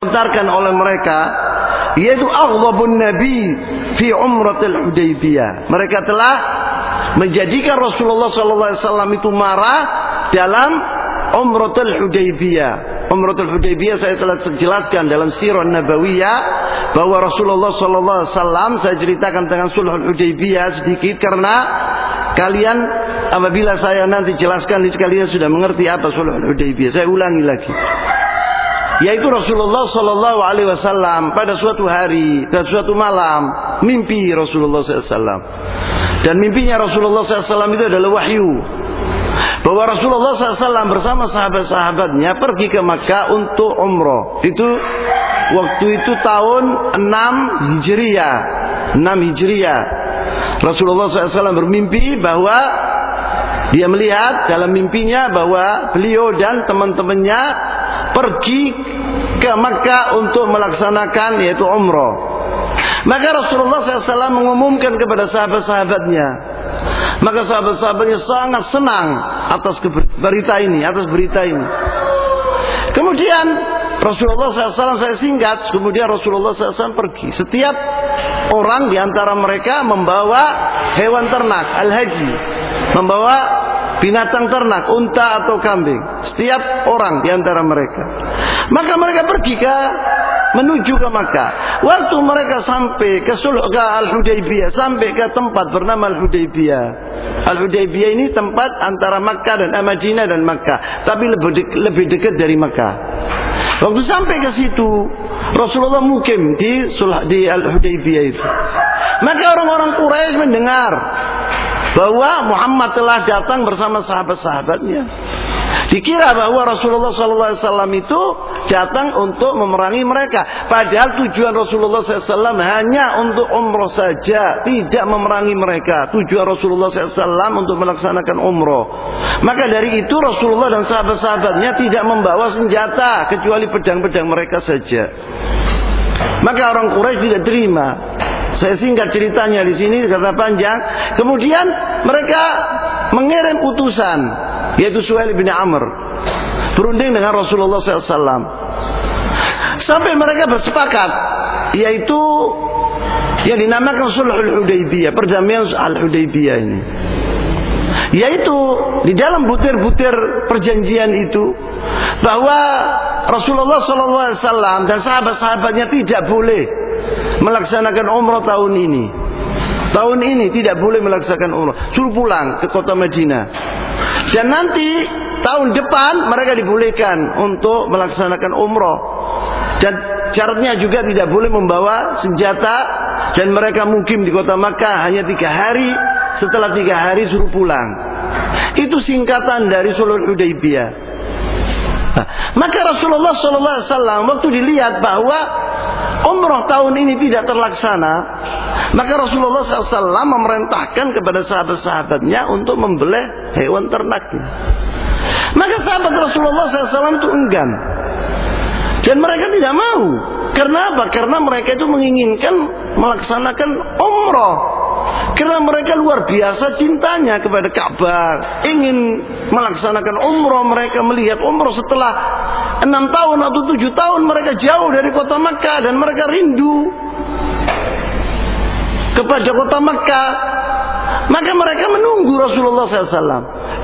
dilontarkan oleh mereka, yaitu aghdabun nabi fi umratil Hudaybiyah. Mereka telah menjadikan Rasulullah SAW itu marah dalam umratul Hudaybiyah. Umratul Hudaybiyah saya telah jelaskan dalam Sirah Nabawiyah bahwa Rasulullah SAW, saya ceritakan tentang Sulhul Hudaybiyah sedikit karena kalian apabila saya nanti jelaskan kalian sudah mengerti apa Sulhul Hudaybiyah. Saya ulangi lagi. Yaitu Rasulullah SAW pada suatu hari dan suatu malam mimpi Rasulullah SAW. Dan mimpinya Rasulullah SAW itu adalah wahyu. Bahwa Rasulullah SAW bersama sahabat-sahabatnya pergi ke Makkah untuk umroh. Itu waktu itu tahun 6 Hijriah. 6 Hijriah. Rasulullah SAW bermimpi bahwa dia melihat dalam mimpinya bahwa beliau dan teman-temannya pergi ke Makkah untuk melaksanakan yaitu umroh. Maka Rasulullah SAW mengumumkan kepada sahabat-sahabatnya. Maka sahabat-sahabatnya sangat senang atas berita ini, Kemudian Rasulullah SAW, saya singkat, kemudian Rasulullah SAW pergi. Setiap orang di antara mereka membawa hewan ternak, al-haji, membawa binatang ternak, unta atau kambing. Setiap orang di antara mereka. Maka mereka pergi menuju ke Makkah. Waktu mereka sampai ke Al-Hudaybiyah, sampai ke tempat bernama Al-Hudaybiyah. Al-Hudaybiyah ini tempat antara Makkah dan Madinah dan Makkah, tapi lebih dekat dari Makkah. Waktu sampai ke situ, Rasulullah mukim di Al-Hudaybiyah itu. Maka orang-orang Quraisy mendengar bahwa Muhammad telah datang bersama sahabat-sahabatnya. Dikira bahwa Rasulullah SAW itu datang untuk memerangi mereka. Padahal tujuan Rasulullah SAW hanya untuk umroh saja, tidak memerangi mereka. Tujuan Rasulullah SAW untuk melaksanakan umroh. Maka dari itu Rasulullah dan sahabat-sahabatnya tidak membawa senjata kecuali pedang-pedang mereka saja. Maka orang Quraisy tidak terima. Saya singkat ceritanya di sini karena panjang. Kemudian mereka mengirim utusan, yaitu Suhail bin Amr, berunding dengan Rasulullah SAW. Sampai mereka bersepakat, yaitu yang dinamakan Sulhul Hudaybiyah, perdamaian Al-Hudaybiyah ini. Yaitu di dalam butir-butir perjanjian itu bahwa Rasulullah SAW dan sahabat-sahabatnya tidak boleh melaksanakan umrah tahun ini. Tahun ini tidak boleh melaksanakan umrah, suruh pulang ke kota Madinah. Dan nanti tahun depan mereka dibolehkan untuk melaksanakan umrah. Dan syaratnya juga tidak boleh membawa senjata. Dan mereka mukim di kota Makkah hanya 3 hari. Setelah 3 hari suruh pulang. Itu singkatan dari Sulhul Hudaybiyah. Maka Rasulullah SAW waktu dilihat bahwa umrah tahun ini tidak terlaksana, maka Rasulullah SAW memerintahkan kepada sahabat-sahabatnya untuk membelih hewan ternaknya. Maka sahabat Rasulullah SAW itu enggan, dan mereka tidak mau. Karena apa? Karena mereka itu menginginkan melaksanakan umrah. Karena mereka luar biasa cintanya kepada Ka'bah, ingin melaksanakan umrah. Mereka melihat umrah setelah 6 tahun atau 7 tahun mereka jauh dari kota Makkah, dan mereka rindu kepada kota Makkah. Maka mereka menunggu Rasulullah SAW.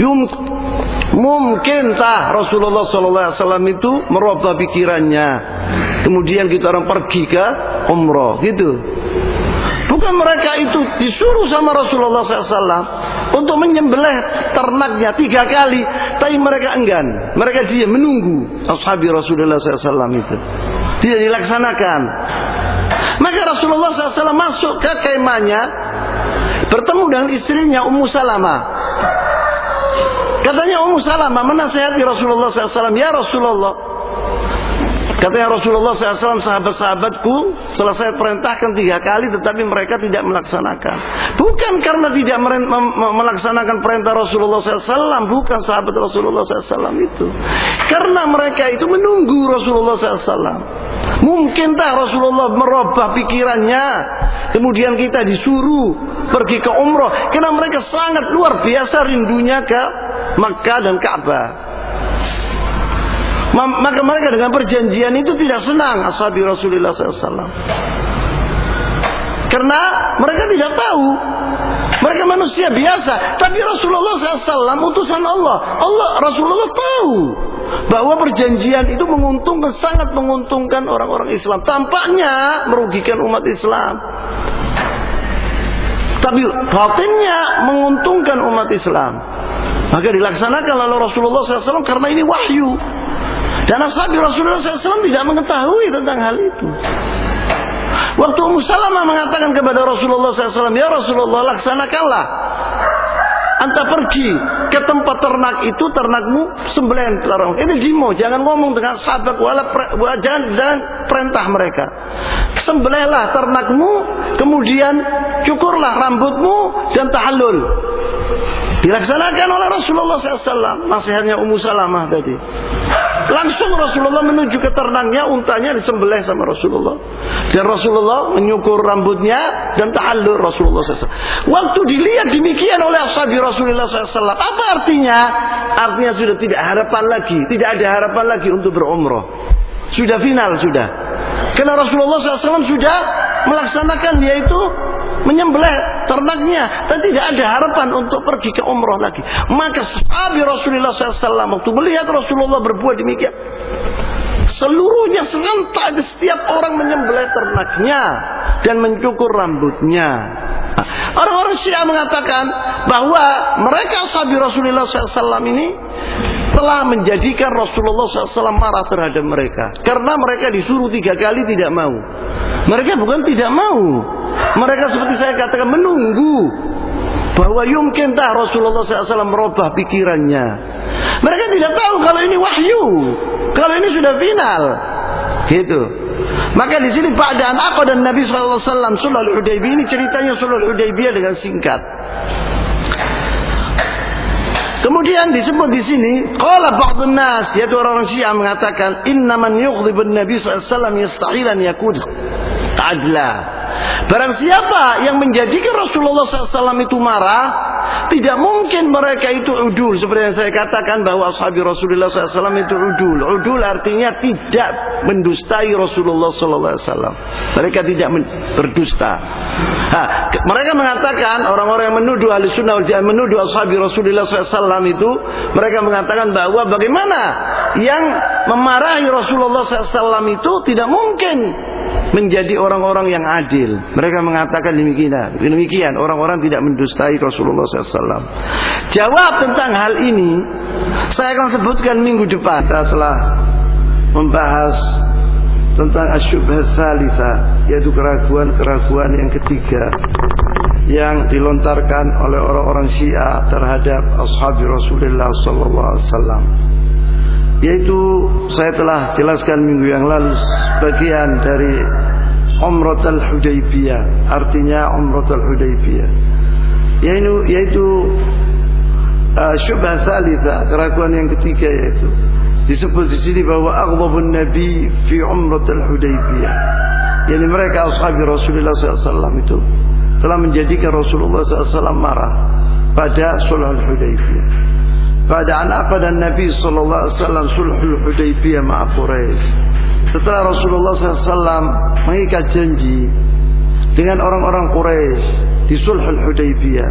Mungkinkah Rasulullah SAW itu merubah pikirannya, kemudian kita orang pergi ke umrah gitu? Bukan mereka itu disuruh sama Rasulullah SAW untuk menyembelih ternaknya 3 kali, tapi mereka enggan. Mereka diam menunggu ashabi Rasulullah SAW itu tidak dilaksanakan. Maka Rasulullah SAW masuk ke kemahnya, bertemu dengan istrinya Ummu Salamah. Katanya Ummu Salamah menasihati Rasulullah SAW, ya Rasulullah, katanya Rasulullah SAW, sahabat-sahabatku selesai perintahkan 3 kali tetapi mereka tidak melaksanakan. Bukan karena tidak melaksanakan perintah Rasulullah SAW, bukan sahabat Rasulullah SAW itu, karena mereka itu menunggu Rasulullah SAW. Mungkinkah Rasulullah merubah pikirannya, kemudian kita disuruh pergi ke umrah? Karena mereka sangat luar biasa rindunya ke Makkah dan Ka'bah. Maka mereka dengan perjanjian itu tidak senang ashabi Rasulullah SAW. Karena mereka tidak tahu. Mereka manusia biasa. Tapi Rasulullah SAW utusan Allah. Rasulullah tahu bahwa perjanjian itu menguntungkan, sangat menguntungkan orang-orang Islam. Tampaknya merugikan umat Islam, tapi batinnya menguntungkan umat Islam. Maka dilaksanakan oleh Rasulullah SAW karena ini wahyu. Dan ashabi Rasulullah SAW tidak mengetahui tentang hal itu. Waktu Ummu Salamah mengatakan kepada Rasulullah SAW, ya Rasulullah, laksanakanlah. Anta pergi ke tempat ternak itu, ternakmu sembelih ternak. Ini dimo, jangan ngomong dengan sahabat, jangan perintah mereka. Sembelihlah ternakmu, kemudian cukurlah rambutmu dan tahallul. Dilaksanakan oleh Rasulullah SAW. Nasihatnya Ummu Salamah tadi. Langsung Rasulullah menuju ke ternaknya, untanya disembelih sama Rasulullah. Dan Rasulullah menyukur rambutnya dan tahallul Rasulullah SAW. Waktu dilihat demikian oleh ashabi Rasulullah SAW, apa artinya? Artinya sudah tidak harapan lagi, tidak ada harapan lagi untuk berumrah. Sudah final sudah. Karena Rasulullah SAW sudah melaksanakan, yaitu menyembelih ternaknya, dan tidak ada harapan untuk pergi ke umrah lagi. Maka sahabat Rasulullah SAW waktu melihat Rasulullah berbuat demikian, seluruhnya serentak, setiap orang menyembelih ternaknya dan mencukur rambutnya. Orang-orang Syiah mengatakan bahwa mereka sahabat Rasulullah SAW ini telah menjadikan Rasulullah SAW marah terhadap mereka, karena mereka disuruh 3 kali tidak mau. Mereka bukan tidak mau, mereka seperti saya katakan menunggu bahwa yumkintah Rasulullah SAW merubah pikirannya. Mereka tidak tahu kalau ini wahyu, kalau ini sudah final, gitu. Maka di sini ba'da'an aqada Nabi SAW sulhul Hudaybiyah, ini ceritanya sulhul Hudaybiyah dengan singkat. Kemudian disebut di sini, qala ba'dun nas, yaitu orang Syiah mengatakan, inna man yughdhibun Nabi sallallahu alaihi wasallam yastahilan yakun adla. Barang siapa yang menjadikan Rasulullah SAW itu marah, tidak mungkin mereka itu udul. Seperti yang saya katakan bahwa ashabi Rasulullah SAW itu udul. Udul artinya tidak mendustai Rasulullah SAW. Mereka tidak berdusta. Mereka mengatakan, orang-orang yang menuduh ahli sunnah wal jamaah, menuduh ashabi Rasulullah SAW itu, mereka mengatakan bahwa bagaimana yang memarahi Rasulullah SAW itu tidak mungkin menjadi orang-orang yang adil. Mereka mengatakan demikian, orang-orang tidak mendustai Rasulullah SAW. Jawab tentang hal ini saya akan sebutkan minggu depan, setelah membahas tentang asyubhah tsalitsah, yaitu keraguan-keraguan yang ketiga yang dilontarkan oleh orang-orang Syiah terhadap ashabi Rasulullah SAW. Yaitu saya telah jelaskan minggu yang lalu bagian dari Umratul Hudaybiyah, artinya Umratul Hudaybiyah, yaitu syubhah tsalitsah, keraguan yang ketiga, yaitu disebut di sini bahwa aghdabun Nabi fi Umratul Hudaybiyah, yakni mereka ashabi Rasulullah SAW itu telah menjadikan Rasulullah SAW marah pada sulhul Hudaybiyah. Pada apa dan Nabi sallallahu alaihi wasallam sulhul Hudaybiyah ma'a Quraisy. Setelah Rasulullah SAW mengikat janji dengan orang-orang Quraisy di sulhul Hudaybiyah,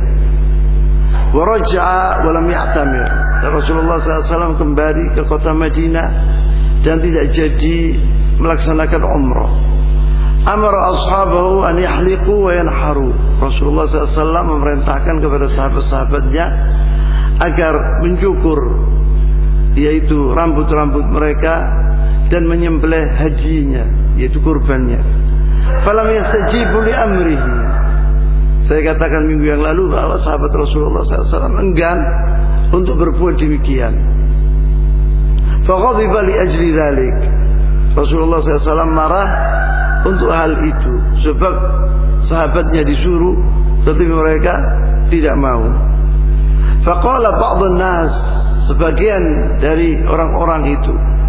wa raja'a wa lam ya'tamir. Rasulullah SAW kembali ke kota Madinah dan tidak jadi melaksanakan umrah. Amara ashabahu an yahliqu wa yanharu. Rasulullah SAW memerintahkan kepada sahabat-sahabatnya agar mencukur, yaitu rambut-rambut mereka, dan menyembelih hajinya, yaitu kurbannya. Falam yastajibu li amrihi. Saya katakan minggu yang lalu bahwa sahabat Rasulullah SAW enggan untuk berbuat demikian. Faghadiba li ajli dzalik. Rasulullah SAW marah untuk hal itu, sebab sahabatnya disuruh tetapi mereka tidak mau. Faqala ba'dun nas, sebagian dari orang-orang itu,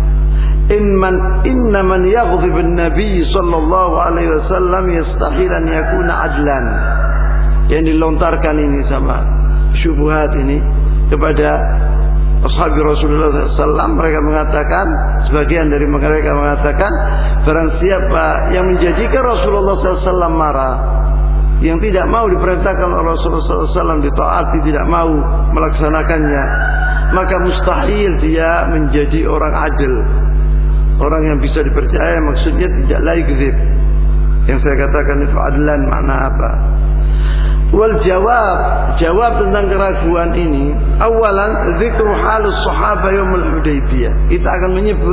inna man yaghdhib an-nabi sallallahu alaihi wasallam yastahil an yakuna adlan. Yang dilontarkan ini sama syubhat ini kepada ashabi Rasulullah SAW, mereka mengatakan, sebagian dari mereka mengatakan, barang siapa yang menjadikan Rasulullah SAW marah, yang tidak mau diperintahkan oleh Rasulullah SAW ditaati, tidak mau melaksanakannya, maka mustahil dia menjadi orang adil, orang yang bisa dipercaya. Maksudnya tidak laikdzib. Yang saya katakan itu adlan makna apa? Wal jawab tentang keraguan ini, awalan zikru halus sahabah yaumul Hudaybiyah. Kita akan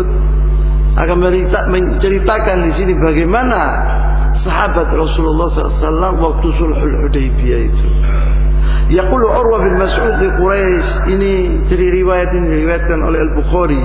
menceritakan di sini bagaimana sahabat Rasulullah SAW waktu sulhul Hudaybiyah itu. Yaqulu Urwa bin Mas'ud di Quraisy, ini dari riwayat ini diriwayatkan oleh Al-Bukhari.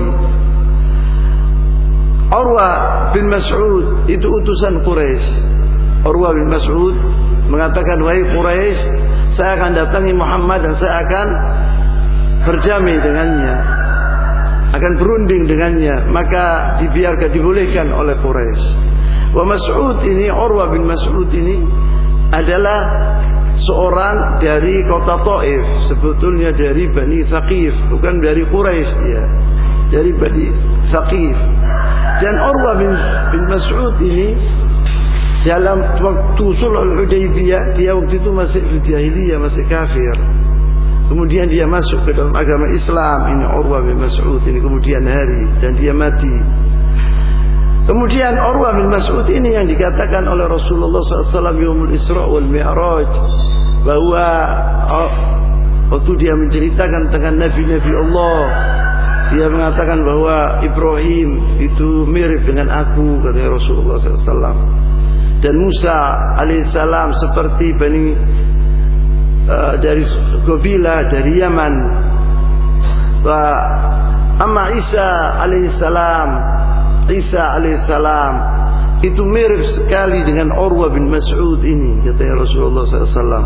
Urwa bin Mas'ud itu utusan Quraisy. Urwa bin Mas'ud mengatakan, wahai Quraisy, saya akan datangi Muhammad dan saya akan berdamai dengannya, akan berunding dengannya. Maka dibolehkan oleh Quraisy. Wa Mas'ud ini, Urwa bin Mas'ud ini adalah seorang dari kota Taif, sebetulnya dari Bani Thaqif, bukan dari Quraisy dia, dari Bani Thaqif. Dan Urwa bin Mas'ud ini dalam waktu sulhul Hudaybiyah, dia waktu itu masih di jahiliyah, masih kafir. Kemudian dia masuk ke dalam agama Islam. Ini Urwa bin Mas'ud ini kemudian hari, dan dia mati. Kemudian Urwa bin Mas'ud ini yang dikatakan oleh Rasulullah SAW Yaumul Isra wal Mi'raj, bahwa waktu dia menceritakan tentang nabi-nabi Allah, dia mengatakan bahwa Ibrahim itu mirip dengan aku, kata Rasulullah SAW. Dan Musa alaihissalam seperti dari Qabilah dari Yaman. Wa amma Isa alaihissalam itu mirip sekali dengan Urwa bin Mas'ud ini, kata Rasulullah SAW.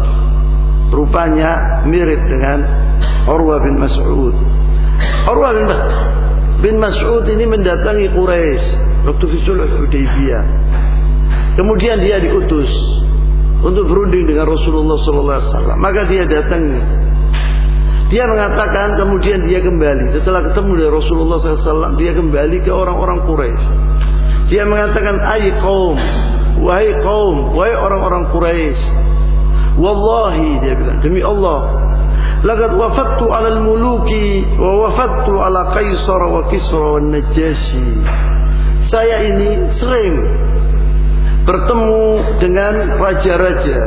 Rupanya mirip dengan Urwa bin Mas'ud. Urwa bin Mas'ud ini mendatangi Quraisy waktu sulhul Hudaybiyah. Kemudian dia diutus untuk berunding dengan Rasulullah SAW. Maka dia datangi. Dia mengatakan, kemudian dia kembali setelah ketemu dengan Rasulullah SAW, dia kembali ke orang-orang Quraisy. Dia mengatakan, wahai orang-orang Quraisy, wallahi, dia bilang, demi Allah, laqad wafattu 'alal muluki wa wafattu 'ala Qaisar wa Kisra wa Najashi. Saya ini sering bertemu dengan raja-raja,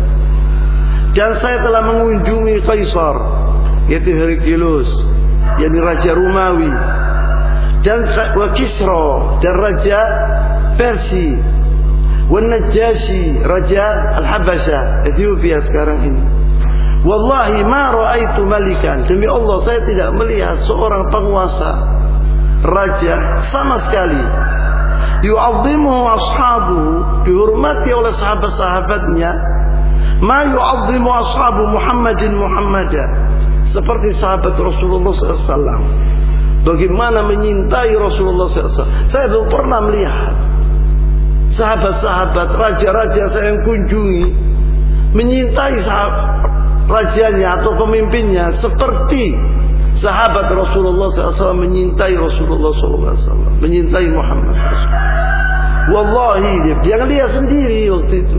dan saya telah mengunjungi Kaisar, yaitu Heraklius, yakni raja Romawi, dan wa Kisra, dan raja Persia, wa Najashi, raja Al-Habasyah, Ethiopia sekarang ini. Wallahi ma ra'aitu malikan, demi Allah saya tidak melihat seorang penguasa, raja sama sekali, yu'azzimuhu ashabuhu, dihormati oleh sahabat-sahabatnya, ma yu'azzimu ashabu Muhammadin seperti sahabat Rasulullah SAW. Bagaimana menyintai Rasulullah SAW. Saya belum pernah melihat sahabat-sahabat, raja-raja saya yang kunjungi menyintai rajanya atau pemimpinnya seperti sahabat Rasulullah SAW menyintai Rasulullah SAW, menyintai Muhammad Rasulullah. Wallahi, dia lihat sendiri waktu itu,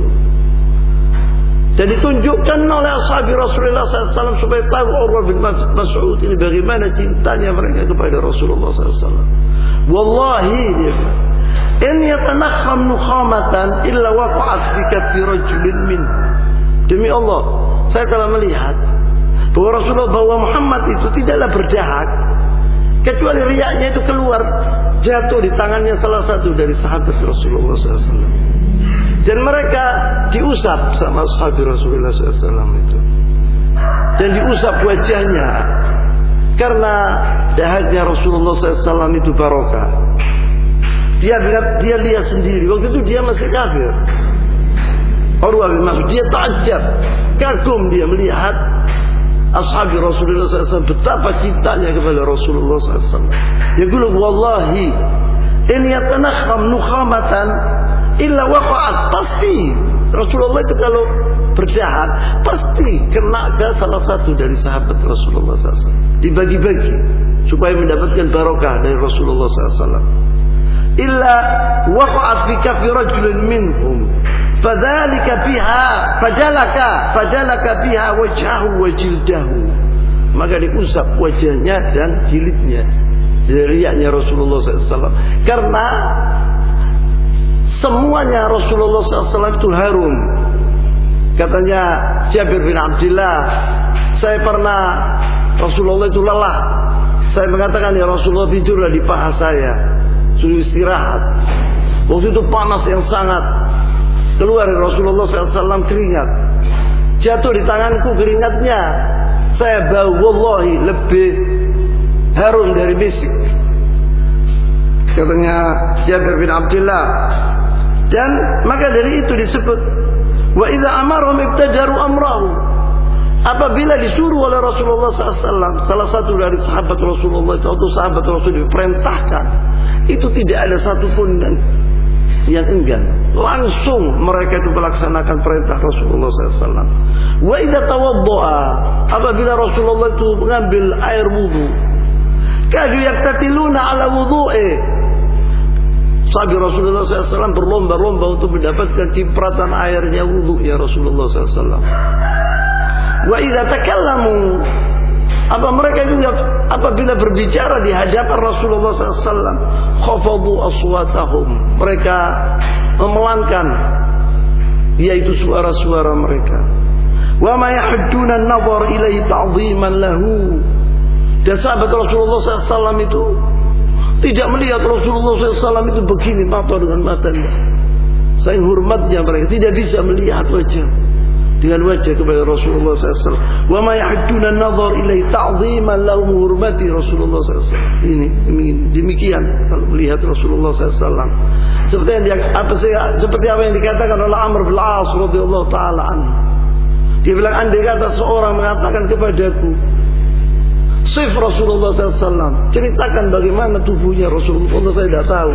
dan ditunjukkan oleh ashabi Rasulullah SAW supaya tahu Urwa bin Mas'ud ini bagaimana cintanya mereka kepada Rasulullah SAW. Wallahi, dia bilang, in yatanakham nukhamatan illa waqa'at fi kaffi rajulin min. Demi Allah, saya telah melihat bahwa Rasulullah, bahwa Muhammad itu tidaklah berdahak kecuali riaknya itu keluar, jatuh di tangannya salah satu dari sahabat Rasulullah SAW. Dan mereka diusap sama sahabat Rasulullah SAW itu, dan diusap wajahnya karena dahaknya Rasulullah SAW itu barokah. Dia lihat sendiri, waktu itu dia masih kafir. Urwa bin Mas'ud, dia ta'ajab, kagum dia melihat ashabi Rasulullah SAW betapa cintanya kepada Rasulullah SAW. Dia bilang, wallahi in yatanakham nukhamatan illa waqa'at, pasti Rasulullah itu kalau berjahat pasti kena ke salah satu dari sahabat Rasulullah SAW. dibagi-bagi supaya mendapatkan barokah dari Rasulullah SAW. Illa waqa'at fi kaffi rajulin minhum fadzalika biha fajalaka biha wajhahu wa jildahu, maka diusap wajahnya dan jilidnya dari riaknya Rasulullah SAW. Karena semuanya Rasulullah SAW itu harum. Katanya Jabir bin Abdullah, saya pernah Rasulullah itu lelah, saya mengatakan ya Rasulullah tidurlah di paha saya, suruh istirahat. Waktu itu panas yang sangat, keluar dari Rasulullah SAW keringat, jatuh di tanganku keringatnya, saya bau wallahi lebih harum dari misik. Katanya Jabir bin Abdullah. Dan maka dari itu disebut wa idza amarhum ibtajaru amrahu, apabila disuruh oleh Rasulullah SAW, salah satu dari sahabat Rasulullah itu atau sahabat Rasul diperintahkan, itu tidak ada satupun yang enggan, langsung mereka itu melaksanakan perintah Rasulullah SAW. Wa idza tawaddaa, apabila Rasulullah itu mengambil air wudu, kadu yaktatiluna ala wudu'i, sahabat Rasulullah SAW berlomba-lomba untuk mendapatkan cipratan airnya wudu ya Rasulullah SAW. Wa idza takallamu, apa mereka juga apabila berbicara di hadapan Rasulullah SAW, khafadu aswatahum, mereka memelankan yaitu suara-suara mereka. Wa ma yahudduna an-nazar ilaihi ta'dhiman lahu, dan sahabat Rasulullah SAW itu tidak melihat Rasulullah SAW itu begini mata dengan matanya, saking hormatnya mereka tidak bisa melihat wajah dengan wajah kepada Rasulullah SAW. Wa ma yahudduna an-nazar ilaihi ta'dhiman lahu, menghormati Rasulullah SAW. Ini demikian kalau melihat Rasulullah SAW. Seperti apa yang dikatakan oleh Amr bin Al-As radhiyallahu taala anhu. Dia bilang, andai kata seorang mengatakan kepadaku, sif Rasulullah SAW, ceritakan bagaimana tubuhnya Rasulullah, saya tidak tahu.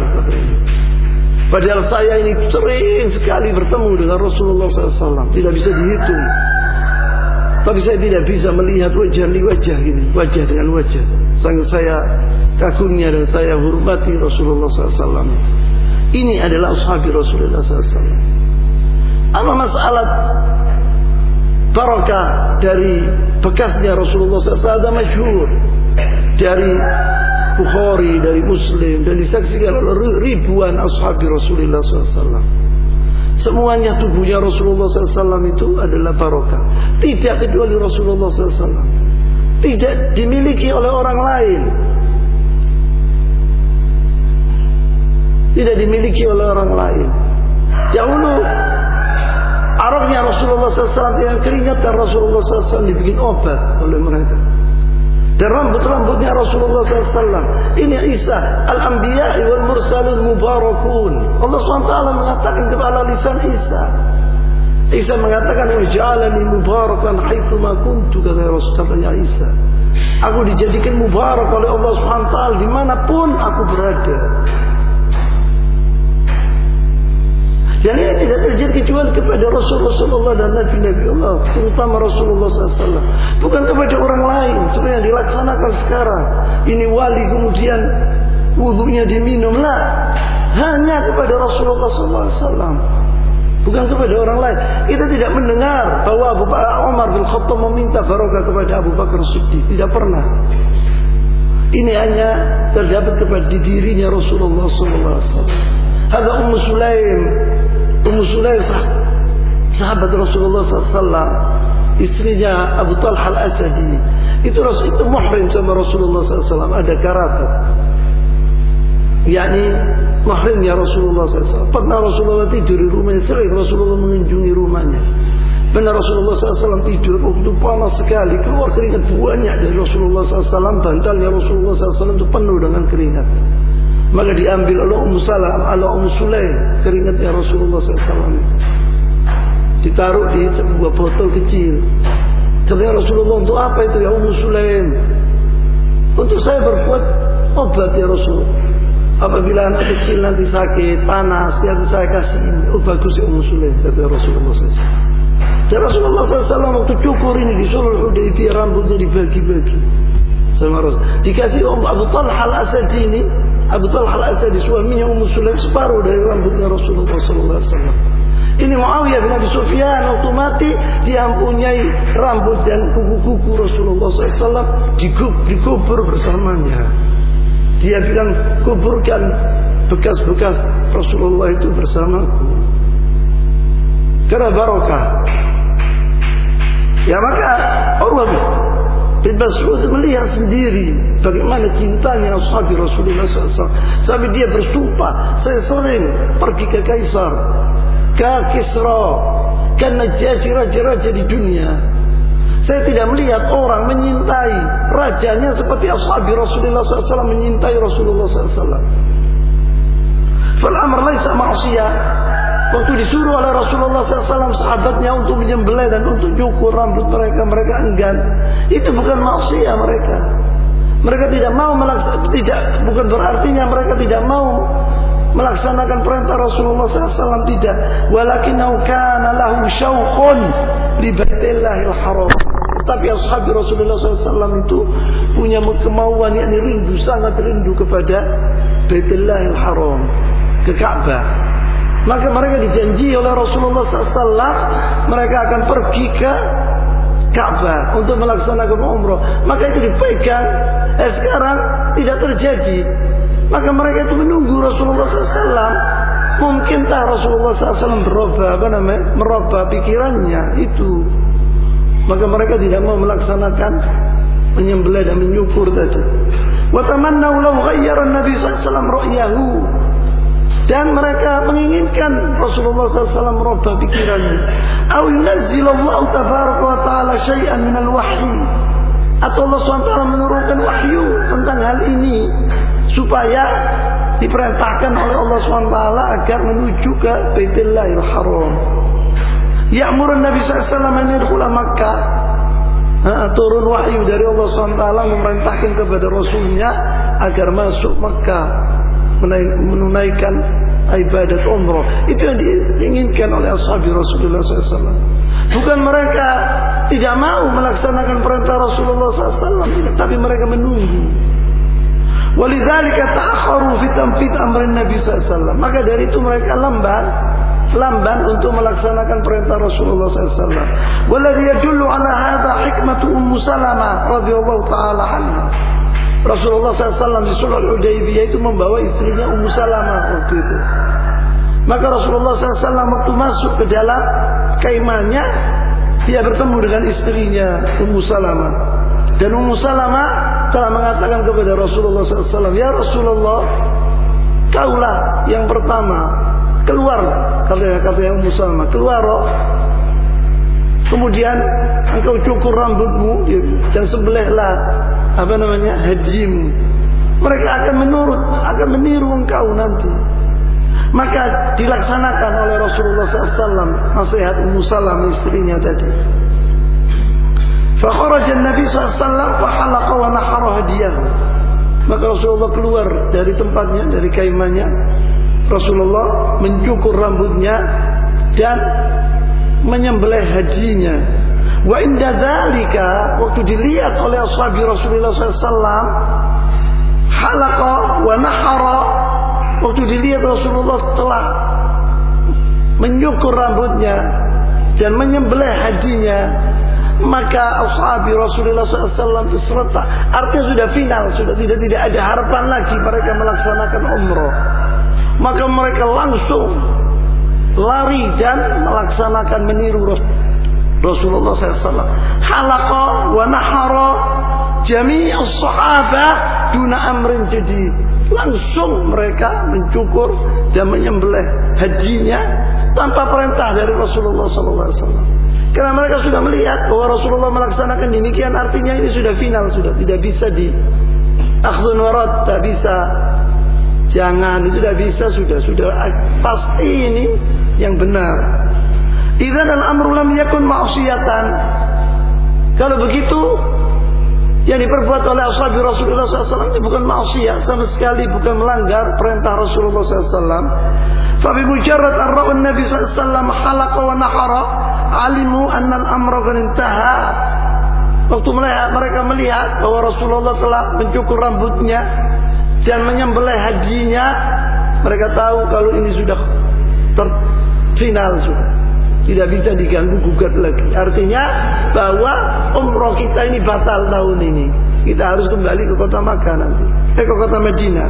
Padahal saya ini sering sekali bertemu dengan Rasulullah SAW, tidak bisa dihitung. Tapi saya tidak bisa melihat wajah di wajah ini, wajah dengan wajah. Sangat saya kagumnya dan saya hormati Rasulullah SAW. Ini adalah ashabi Rasulullah SAW. Apa masalah barakah dari bekasnya Rasulullah SAW ada masyhur dari Bukhari, dari Muslim, dan disaksikan oleh ribuan ashabi Rasulullah SAW. Semuanya tubuhnya Rasulullah SAW itu adalah barakah, tidak kecuali Rasulullah SAW, tidak dimiliki oleh orang lain, tidak dimiliki oleh orang lain. Dahulu arahnya Rasulullah SAW yang keringat, dan Rasulullah SAW dibikin obat oleh mereka. Dan rambut-rambutnya Rasulullah SAW, ini Isa al-anbiya wal mursalun mubarakun. Allah SWT mengatakan kepada lisan Isa, Isa mengatakan waj'alani mubarakan haitsu ma kuntu, kata Rasulullah Isa, aku dijadikan mubarak oleh Allah SWT dimanapun aku berada. Dan ini tidak terjadi kecuali kepada Rasulullah dan Nabi-Nabi Allah, terutama Rasulullah SAW, bukan kepada orang lain. Seperti yang dilaksanakan sekarang, ini wali kemudian wudunya diminumlah, hanya kepada Rasulullah SAW, bukan kepada orang lain. Kita tidak mendengar bahwa Umar bin Khattab meminta barokah kepada Abu Bakar Siddiq, tidak pernah. Ini hanya terdapat kepada dirinya Rasulullah SAW. Ada Ummu Sulaim, sahabat Rasulullah SAW, istrinya Abu Talha al-Asadi, itu muhrim sama Rasulullah SAW, ada karabat, yakni muhrimnya Rasulullah SAW. Pernah Rasulullah tidur di rumahnya, sering Rasulullah mengunjungi rumahnya. Benar Rasulullah SAW tidur, waktu panas sekali, keluar keringat banyak dari Rasulullah SAW, bantalnya Rasulullah SAW itu penuh dengan keringat. Maka diambil oleh Ummu Sulaim keringatnya Rasulullah SAW, ditaruh di sebuah botol kecil. Katanya Rasulullah, untuk apa itu ya Ummu Sulaim? Untuk saya berbuat obat ya Rasul. Apabila anak kecil nanti sakit, panas, yang saya kasih ini. Oh bagus ya Ummu Sulaim, kata Rasulullah SAW. Dan Rasulullah SAW waktu cukur ini di Sulhul Hudaybiyah, rambutnya dibagi-bagi. sama Rasul. Dikasih Abu Talha al-Asadi ini, Abu Talha al-Asadi suaminya Ummu Sulaim separuh dari rambutnya Rasulullah sallallahu alaihi wasallam. Ini Muawiyah bin Abi Sufyan waktu mati dia mempunyai rambut dan kuku-kuku Rasulullah SAW dikubur bersamanya. Dia bilang, kuburkan bekas-bekas Rasulullah itu bersamaku. Karena barokah. Ya maka Urwah bin Mas'ud melihat sendiri bagaimana cintanya ashabi Rasulullah SAW. Sampai dia bersumpah, saya sering pergi ke Kaisar, ke Kisra, ke Najasyi, raja-raja di dunia. Saya tidak melihat orang menyintai rajanya seperti ashabi Rasulullah SAW menyintai Rasulullah SAW. Fal amr laisa ma'siyah. Waktu disuruh oleh Rasulullah SAW sahabatnya untuk menyembelih dan untuk cukur rambut mereka, mereka enggan. Itu bukan maksiat mereka. Mereka tidak mau melaksanakan, bukan berartinya mereka tidak mau melaksanakan perintah Rasulullah SAW, tidak. Walakinnahu kana lahu syauqun li Baitillahil Haram. Tapi ashabi Rasulullah SAW itu punya kemauan, yakni rindu, sangat rindu kepada Baitillahil Haram, ke Ka'bah. Maka mereka dijanji oleh Rasulullah SAW mereka akan pergi ke Ka'bah untuk melaksanakan umrah. Maka itu dipegang. Sekarang tidak terjadi. Maka mereka itu menunggu Rasulullah SAW. Mungkintah Rasulullah SAW merubah pikirannya itu. Maka mereka tidak mau melaksanakan menyembelih dan menyukur tadi. Wa tamannau law ghayyara an-nabi SAW ra'yahu. Dan mereka menginginkan Rasulullah SAW merubah pikirannya. Aw yunazzilallahu tabaraka wa ta'ala syai'an minal wahyi. Atau Allah SWT menurunkan wahyu tentang hal ini supaya diperintahkan oleh Allah SWT agar menuju ke Baitillahil Haram. Ya'murun Nabi SAW an yadkhula Makkah. Turun wahyu dari Allah SWT memerintahkan kepada Rasulnya agar masuk Makkah menunaikan ibadat umrah. Itu yang diinginkan oleh ashabi Rasulullah SAW. Bukan mereka tidak mau melaksanakan perintah Rasulullah SAW, tapi mereka menunggu. Walidzalika ta'akharu fi tanfidh amrin Nabi SAW. Maka dari itu mereka lamban untuk melaksanakan perintah Rasulullah SAW. Walladhi yadullu ala hadha hikmatu Ummu Salamah radhiyallahu ta'ala anha. Rasulullah SAW di Sulh Hudaybiyah itu membawa istrinya Ummu Salamah waktu itu. Maka Rasulullah SAW waktu masuk ke dalam kemahnya, dia bertemu dengan istrinya Ummu Salamah. Dan Ummu Salamah telah mengatakan kepada Rasulullah SAW, ya Rasulullah, kaulah yang pertama keluar, kata Ummu Salamah, keluar. Kemudian engkau cukur rambutmu dan sembelihlah hajimu. Mereka akan meniru engkau nanti. Maka dilaksanakan oleh Rasulullah SAW nasihat Ummu Salamah istrinya tadi. Fakharaja Nabi SAW fahalaqa wa nahara hadiyahu. Maka Rasulullah keluar dari tempatnya, dari kaimahnya. Rasulullah mencukur rambutnya dan menyembelih hajinya. Wa inda dzalika, waktu dilihat oleh ashabi Rasulullah SAW halaqa wa nahara, waktu dilihat Rasulullah telah menyukur rambutnya dan menyembelih hajinya, maka ashabi Rasulullah SAW itu serentak. Artinya sudah final, sudah tidak ada harapan lagi mereka melaksanakan umrah. Maka mereka langsung lari dan melaksanakan meniru Rasulullah SAW. Halaqa wa nahara jami'us sahabah duna amrin jadi. Langsung mereka mencukur dan menyembelih hajinya tanpa perintah dari Rasulullah SAW. Karena mereka sudah melihat bahwa Rasulullah melaksanakan demikian, artinya ini sudah final, sudah tidak bisa di akhdun warad, tak bisa, jangan, itu tidak bisa, sudah pasti ini yang benar. Idzan al-amru lam yakun ma'siyatan. Kalau begitu, yang diperbuat oleh ashabi Rasulullah SAW itu bukan maksiat, sama sekali bukan melanggar perintah Rasulullah SAW. Fabi mujarrad ar-ra'un Nabi SAW halaqa wa nahara alimu anna al-amra qad intaha. Waktu mereka melihat bahwa Rasulullah telah mencukur rambutnya dan menyembelih hajinya, mereka tahu kalau ini sudah final, sudah tidak bisa diganggu gugat lagi. Artinya bahwa umroh kita ini batal tahun ini. Kita harus kembali ke kota Makkah nanti, ke kota Madinah.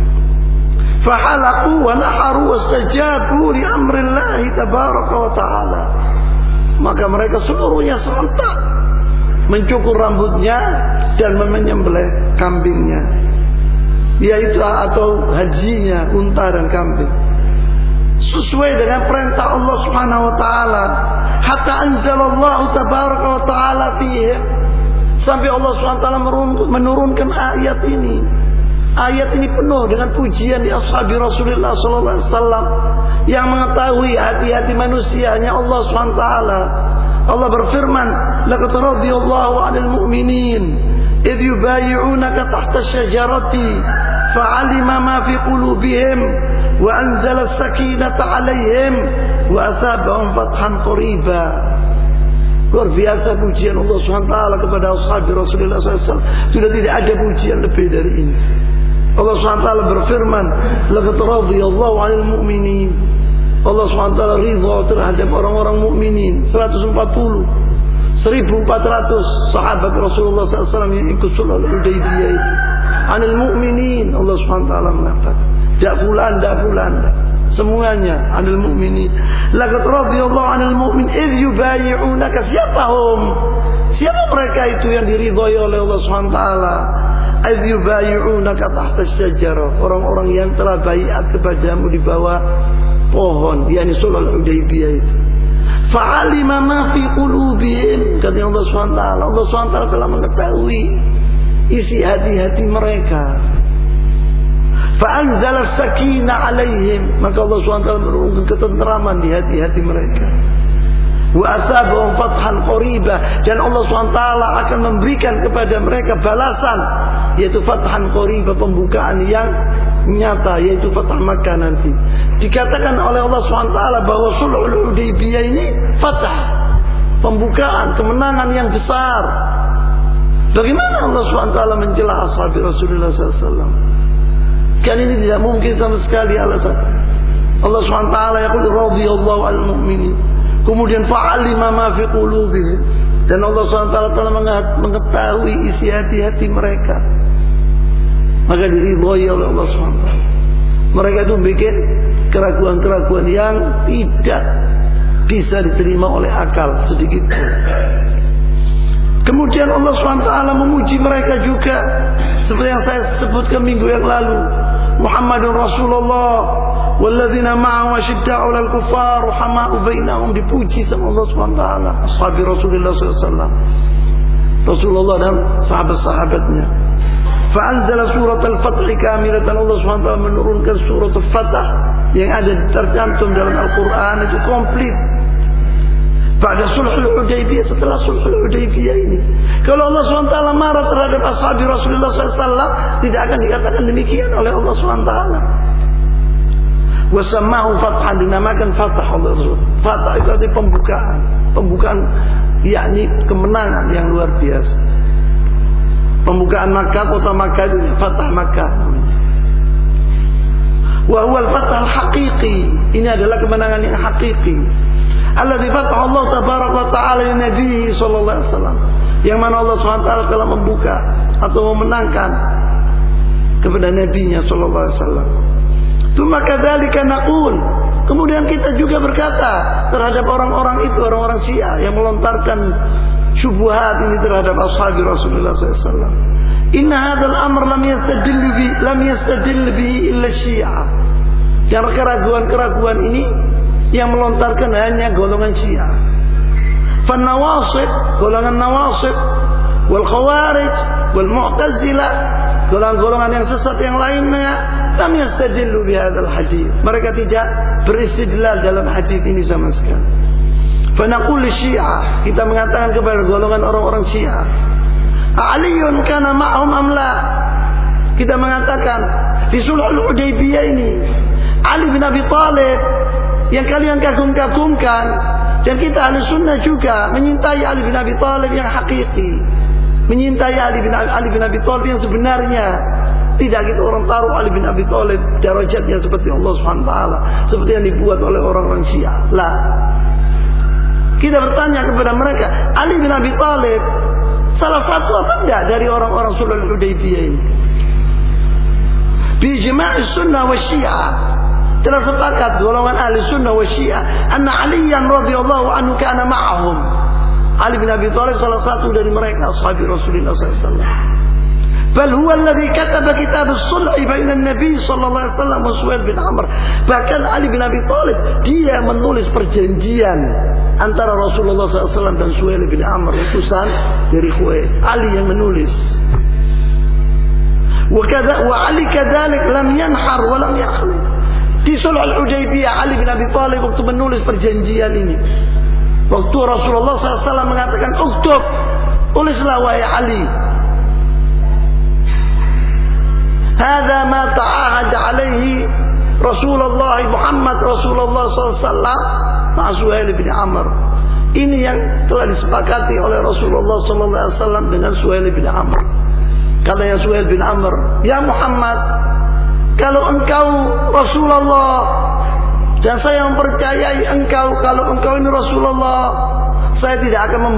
Fahalaqu wa naharu wastajabu li amrillah tabaraka wa ta'ala. Maka mereka seluruhnya serentak mencukur rambutnya dan menyembelih kambingnya, yaitu atau hajinya, unta dan kambing, sesuai dengan perintah Allah Subhanahu wa taala. Hatta anzalallahu tabaraka wa taala fihi, sampai Allah Subhanahu wa taala menurunkan ayat ini. Ayat ini penuh dengan pujian di ashabi Rasulullah sallallahu alaihi wasallam yang mengetahui hati-hati manusia hanya Allah Subhanahu wa taala. Allah berfirman, laqad radiyallahu 'anil mu'minin idh yubayyi'unaka tahta asy-syajarati fa'alima ma fi qulubihim wa anzala as-sakinata 'alaihim wa asabahum fathan qariba. Luar biasa pujian Allah SWT kepada ashabi Rasulullah SAW. Sudah tidak ada pujian lebih dari ini. Allah SWT berfirman, laqad radiyallahu 'anil mu'minin. Allah SWT ridha terhadap orang-orang mukminin. 140 1.400 sahabat Rasulullah SAW yang ikut sulh Hudaybiyah itu. Anil mu'minin, Allah SWT mengatakan, dak fulan, semuanya anil mu'minin. Laqad radiyallahu 'anil mu'min idh yubayyi'unaka. Siapa mereka itu yang diridhai oleh Allah SWT? Idh yubayyi'unaka tahta asy-syajarah. Orang-orang yang telah baiat kepadamu di bawah pohon, yakni sulh Hudaybiyah itu. Fa'alima ma fi qulubihim, kata Allah SWT. Allah SWT telah mengetahui isi hati-hati mereka. Fa'anzala as-sakinah 'alaihim, maka Allah SWT menurunkan ketenteraman di hati-hati mereka. Wa asabahum fathan qariba, dan Allah SWT akan memberikan kepada mereka balasan, yaitu fathan qariba, pembukaan yang nyata, yaitu Fatah Makkah nanti. Dikatakan oleh Allah SWT bahwa sulhul Hudaybiyah ini fatah, pembukaan, kemenangan yang besar. Bagaimana Allah SWT mencela ashabi Rasulullah SAW? Kan ini tidak mungkin sama sekali alasan. Allah SWT yaqul radiyallahu 'anil mu'minin, kemudian fa'alima ma fi qulubihim, dan Allah SWT telah mengetahui isi hati-hati mereka, maka diridhoi oleh Allah SWT. Mereka itu bikin keraguan-keraguan yang tidak bisa diterima oleh akal sedikit pun. Kemudian Allah SWT memuji mereka juga, seperti yang saya sebutkan minggu yang lalu. Muhammadun Rasulullah walladzina ma'ahu asyidda'u 'alal kuffar rahama'u bainahum, dipuji sama Allah SWT. Ashabi Rasulullah SAW, Rasulullah dan sahabat-sahabatnya. Fa'anzala surat al-Fath kamilatan, Allah SWT menurunkan surat al-Fath yang ada tercantum dalam Al-Quran itu komplit. Pada sulhul Hudaybiyah, setelah sulhul Hudaybiyah ini, kalau Allah SWT marah terhadap ashabi Rasulullah SAW, tidak akan dikatakan demikian oleh Allah SWT. Wasamahu fathan, dinamakan fatah oleh Rasul. Fatah itu arti pembukaan, yakni kemenangan yang luar biasa. Pembukaan Makkah, kota Makkah itu Fatah Makkah. Wa huwa al-fath al-haqiqi, ini adalah kemenangan yang hakiki. Alladzi fataha Allah tabaraka wa ta'ala li Nabi sallallahu alaihi wasallam, yang mana Allah SWT telah membuka atau memenangkan kepada nabinya sallallahu alaihi wasallam. Tsumma kadzalika naqul, kemudian kita juga berkata terhadap orang-orang itu, orang-orang Syiah yang melontarkan syubhat ini terhadap ashabi Rasulullah SAW. Inna hadzal amr lam yastadil bi illa Syiah. Yang keraguan-keraguan ini yang melontarkan hanya golongan Syiah. Fan nawasib, golongan nawasib, wal khawarij, wal mu'tazilah, golongan-golongan yang sesat yang lainnya, lam yastadillu bi hadzal hadits. Mereka tidak beristidlal dalam hadis ini sama sekali. Fanaqul Syiah, kita mengatakan kepada golongan orang-orang Syiah, Aliyun kana ma'hum am la? Kita mengatakan di sulhul Hudaybiyah ini, Ali bin Abi Thalib yang kalian kagum-kagumkan, dan kita ahli sunnah juga menyintai Ali bin Abi Thalib yang hakiki. menyintai Ali bin Abi Thalib yang sebenarnya. Tidak kita orang taruh Ali bin Abi Thalib derajatnya seperti Allah Subhanahu wa taala, seperti yang dibuat oleh orang-orang Syiah. Lah, kita bertanya kepada mereka, Ali bin Abi Thalib salah satu apa enggak dari orang-orang Sulhul Hudaybiyah ini? Bi ijma' sunnah wa Syiah, telah sepakat golongan ahli sunnah wa Syiah anna Aliyan radhiyallahu anhu kana ma'ahum. Ali bin Abi Thalib salah satu dari mereka ashabi Rasulullah sallallahu alaihi wasallam. Bal huwa alladhi kataba kitab as-sulh baina an-nabi sallallahu alaihi wasallam wa Suhail bin Amr. Bahkan Ali bin Abi Thalib dia menulis perjanjian antara Rasulullah SAW dan Suhail bin Amr, utusan dari Khuwailid. Ali yang menulis. Wa Ali kadzalik lam yanhar wa lam yakhli. Di Sulh al-Hudaybiyah Ali bin Abi Thalib waktu menulis perjanjian ini, waktu Rasulullah SAW mengatakan uktub, tulislah wahai Ali, hadza ma ta'ahad alaihi Rasulullah Muhammad Rasulullah SAW ma Suhail bin Amr. Ini yang telah disepakati oleh Rasulullah SAW dengan Suhail bin Amr. Katanya Suhail bin Amr, ya Muhammad, kalau engkau Rasulullah dan saya mempercayai engkau, kalau engkau ini Rasulullah, saya tidak akan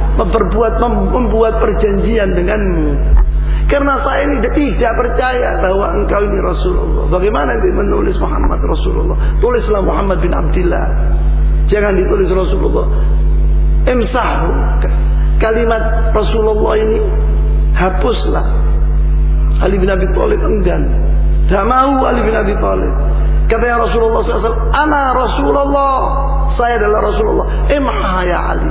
membuat perjanjian denganmu. Karena saya ini tidak percaya bahwa engkau ini Rasulullah. Bagaimana dia menulis Muhammad Rasulullah? Tulislah Muhammad bin Abdillah. Jangan ditulis Rasulullah. Imsahu. Kalimat Rasulullah ini hapuslah. Ali bin Abi Thalib enggan. Tak mau Ali bin Abi Thalib. Kata Rasulullah SAW, ana Rasulullah. Saya adalah Rasulullah. Imha ya Ali.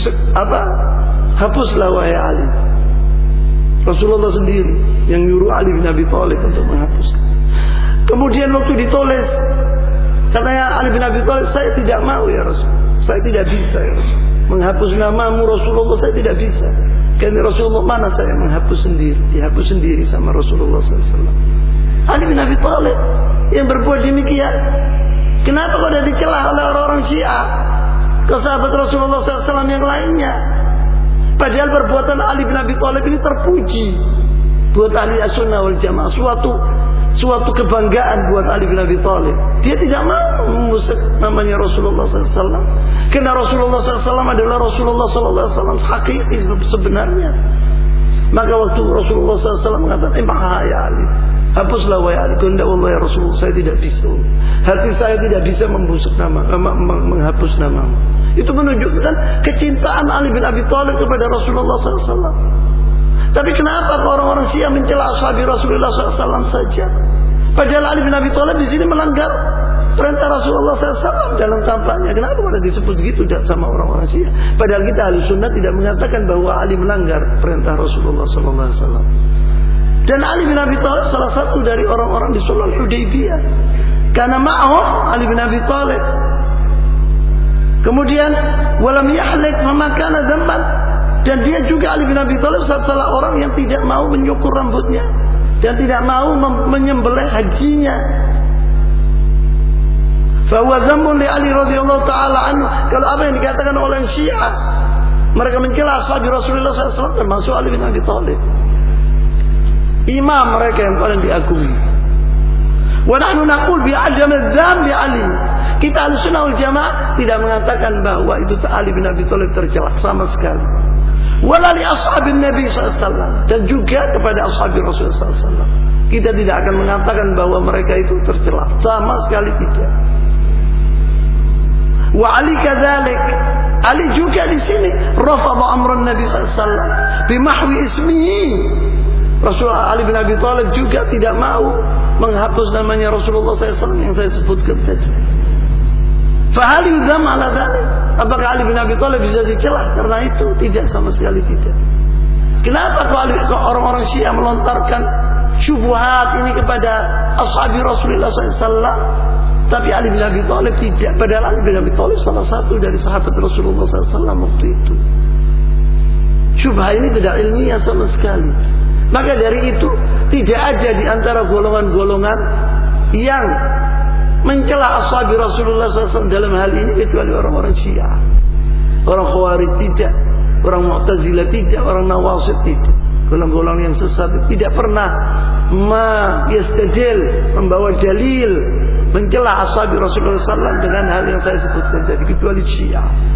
Hapuslah wahai Ali. Rasulullah sendiri yang nyuruh Ali bin Abi Thalib untuk menghapuskan. Kemudian waktu ditulis, katanya Ali bin Abi Thalib, saya tidak mau ya Rasul, saya tidak bisa ya Rasul menghapus namamu Rasulullah, saya tidak bisa. Karena Rasulullah mana saya menghapus sendiri, dihapus sendiri sama Rasulullah SAW. Ali bin Abi Thalib yang berbuat demikian, kenapa kok ada dicela oleh orang-orang Syiah ke sahabat Rasulullah SAW yang lainnya? Padahal perbuatan Ali bin Abi Thalib ini terpuji buat ahli as-sunnah wal jamaah, suatu kebanggaan buat Ali bin Abi Thalib. Dia tidak mau mengusik namanya Rasulullah SAW, karena Rasulullah SAW adalah Rasulullah SAW hakiki sebenarnya. Maka waktu Rasulullah SAW mengatakan, ya Ali, hapuslah wahai Ali, kehendak Allah ya Rasulullah, saya tidak bisa. Hati saya tidak bisa menghapus namamu. Itu menunjukkan kecintaan Ali bin Abi Thalib kepada Rasulullah SAW. Tapi kenapa orang-orang Syiah mencela ashabi Rasulullah SAW saja? Padahal Ali bin Abi Thalib di sini melanggar perintah Rasulullah SAW dalam kampanye. Kenapa pada disebut gitu sama orang-orang Syiah? Padahal kita ahli sunnah tidak mengatakan bahwa Ali melanggar perintah Rasulullah SAW. Dan Ali bin Abi Thalib salah satu dari orang-orang di Sulh Hudaybiyah. Karena ma'ahum Ali bin Abi Thalib. Kemudian walam yahlik mamakana dzamban, dan dia juga Ali bin Abi Thalib salah orang yang tidak mau menyukur rambutnya dan tidak mau menyembelih hajinya. Fa huwa dzambun li Ali radhiyallahu taala anhu. Kalau apa yang dikatakan oleh Syiah, mereka mencela ashabi Rasulullah SAW, termasuk Ali bin Abi Thalib, imam mereka yang paling diagumi. Wa nahnu naqul bi adam dzam bi Ali. Kita Ahlussunnah wal Jamaah tidak mengatakan bahwa itu Ali bin Abi Thalib tercela sama sekali. Wala li ashabin Nabi sallallahu alaihi wasallam, dan juga kepada ashabi Rasulullah sallallahu alaihi wasallam. Kita tidak akan mengatakan bahwa mereka itu tercela, sama sekali tidak. Wa Ali kadzalik, Ali juga di sini rafadha amran Nabi sallallahu alaihi wasallam bimahwi ismihi. Rasulullah Ali bin Abi Thalib juga tidak mau menghapus namanya Rasulullah SAW yang saya sebutkan tadi. Fahal yuzam ala dzalik? Apakah Ali bin Abi Thalib bisa dicela karena itu? Tidak, sama sekali tidak. Kenapa kalau orang-orang Syiah melontarkan syubhat ini kepada ashabi Rasulullah SAW, tapi Ali bin Abi Thalib tidak? Padahal Ali bin Abi Thalib salah satu dari sahabat Rasulullah SAW waktu itu. Syubhat ini tidak ilmiah sama sekali. Maka dari itu tidak ada di antara golongan-golongan yang mencela ashabi Rasulullah SAW dalam hal ini kecuali orang-orang Syiah. Orang Khawarij tidak, orang Mu'tazilah tidak, orang Nawasib tidak. golongan yang sesat tidak pernah membawa dalil mencela ashabi Rasulullah SAW dengan hal yang saya sebutkan tadi, kecuali Syiah.